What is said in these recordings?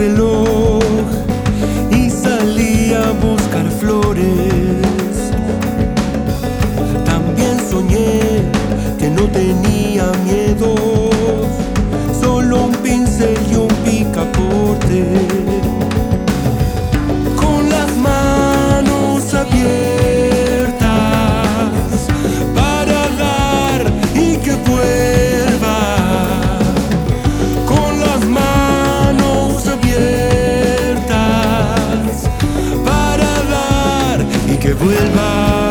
reloj y salí a buscar flores. También soñé que no tenía miedo, solo un pincel y un picaporte. Con las manos abiertas para dar y que vuelva. Con las manos abiertas para dar y que vuelva.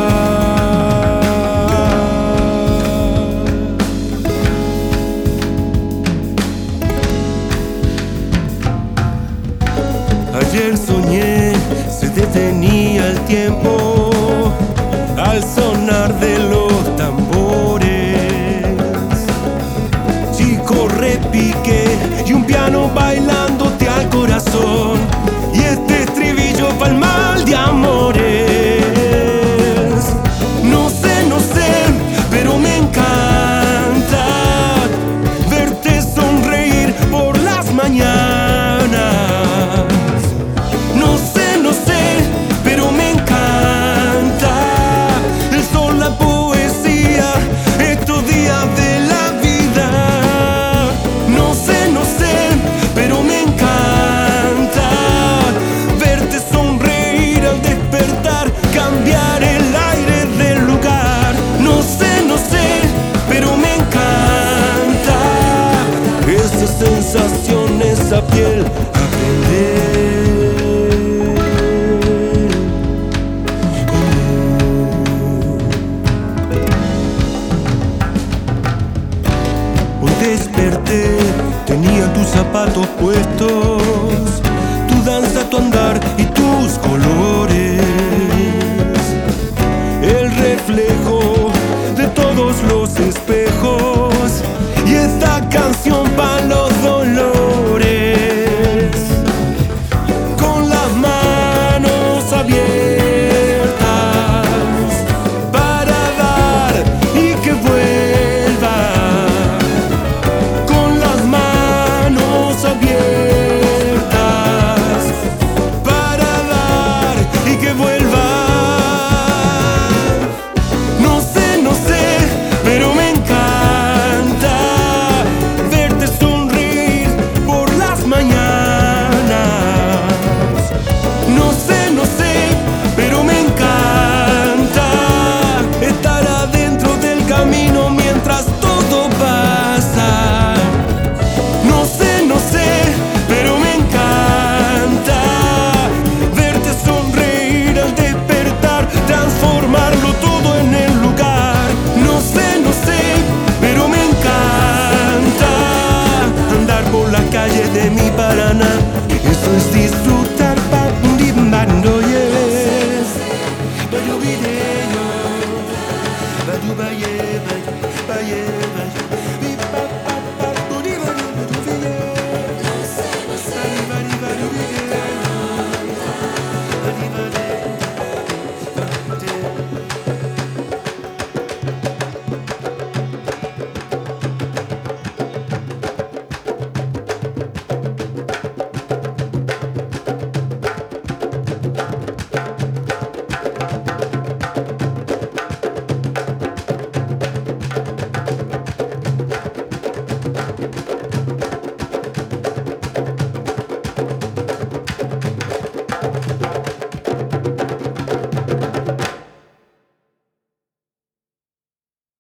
Ayer soñé, se detenía el tiempo al sonar de los tambores. Chico repique y un piano bailándote al corazón, y este estribillo pa'l mal de amores. No sé, pero me encanta verte sonreír por las mañanas. No sé, pero me encanta el sol, la poesía, estos días de la vida. No sé, pero me encanta verte sonreír al despertar, cambiar el aire del lugar. No sé, pero me encanta esa sensación, esa piel, aprender. Desperté, tenía tus zapatos puestos, tu danza, tu andar y tus colores.